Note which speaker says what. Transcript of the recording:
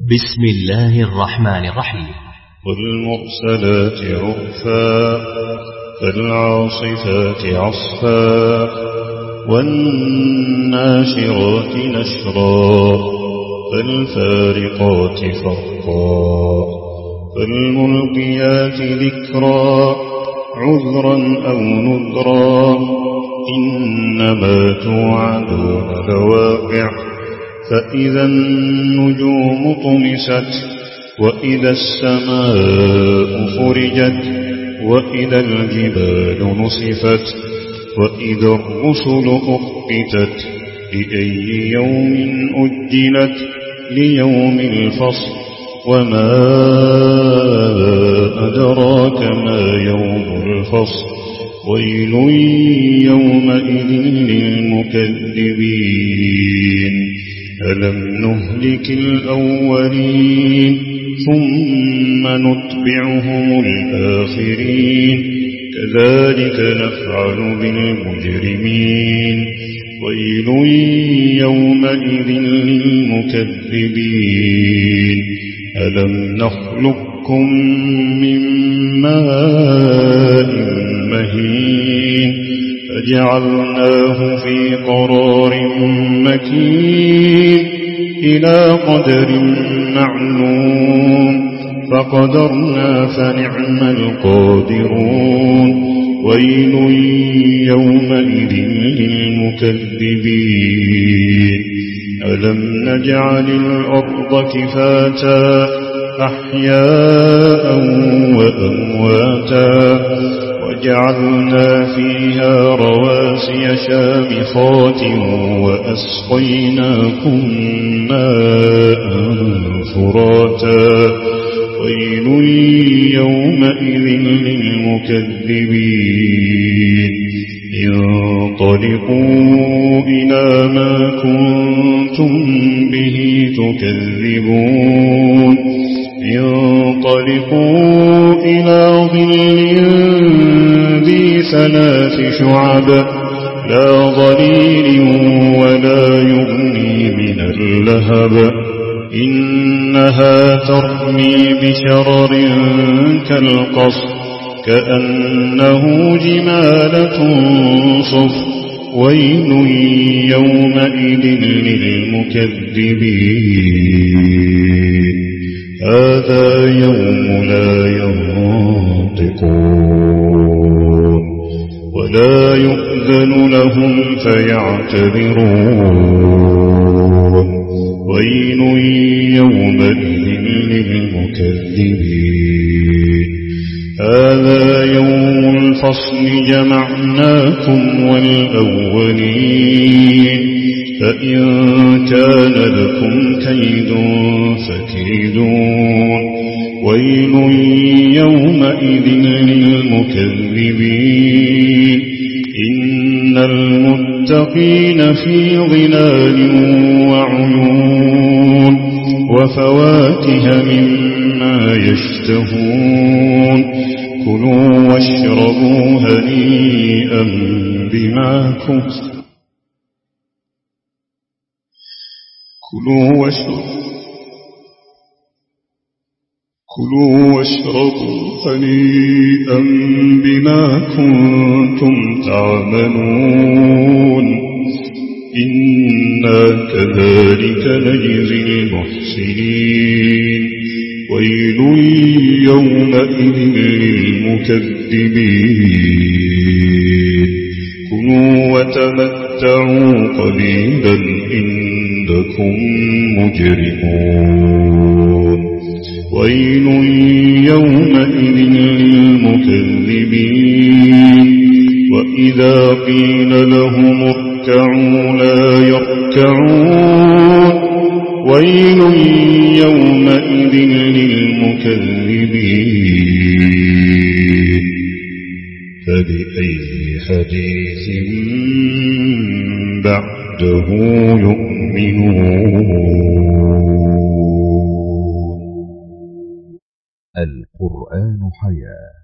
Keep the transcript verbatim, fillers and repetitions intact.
Speaker 1: بسم الله الرحمن الرحيم.
Speaker 2: والمرسلات عرفا فالعاصفات عصفا والناشرات نشرا فالفارقات فرقا فالملقيات ذكرا عذرا أو نذرا إنما توعدون لواقع فإذا النجوم طمست وإذا السماء فرجت وإذا الجبال نصفت وإذا الرسل أقتت لأي يوم أجلت ليوم الفصل وما أدراك ما يوم الفصل ويل يومئذ للمكذبين ألم نهلك الأولين ثم نتبعهم الآخرين كذلك نفعل بالمجرمين ويل يومئذ للمكذبين ألم نخلقكم من ماء مهين فجعلناه في قرار مكين إلى قدر معلوم فقدرنا فنعم القادرون ويل يومئذ للمكذبين ألم نجعل الأرض كفاتا أحياء وأمواتا وجعلنا فيها رواسي شامخات وأسقيناكم ماء فراتا ويل يومئذ للمكذبين انطلقوا إلى ما كنتم به تكذبون انطلقوا إلى ظل ذي ثلاث شعب لا ظليل ولا يغني من اللهب إنها ترمي بشرر كالقصر كأنه جمالة صفر ويل يومئذ للمكذبين هذا يوم لا ينطقون ولا يؤذن لهم فيعتذرون ويل يومئذ للمكذبين هذا يوم الفصل جمعناكم والأولين فإن كان لكم كيد فكيدون ويل يومئذ للمكذبين إن المتقين في ظلال وعيون وفواكه مما يشتهون كلوا واشربوا هنيئا بما كنتم كلوا واشربوا كلوا واشربوا هنيئا بما كنتم تعملون إنا كذلك نجزي المحسنين ويل يومئذ للمكذبين كلوا وتمتعوا قليلا إنكم مجرمون ويل يومئذ للمكذبين وإذا قيل لهم اركعوا لا يركعون ويل يومئذ للمكذبين فبأي حديث بعده يؤمنون.
Speaker 1: القرآن حياة.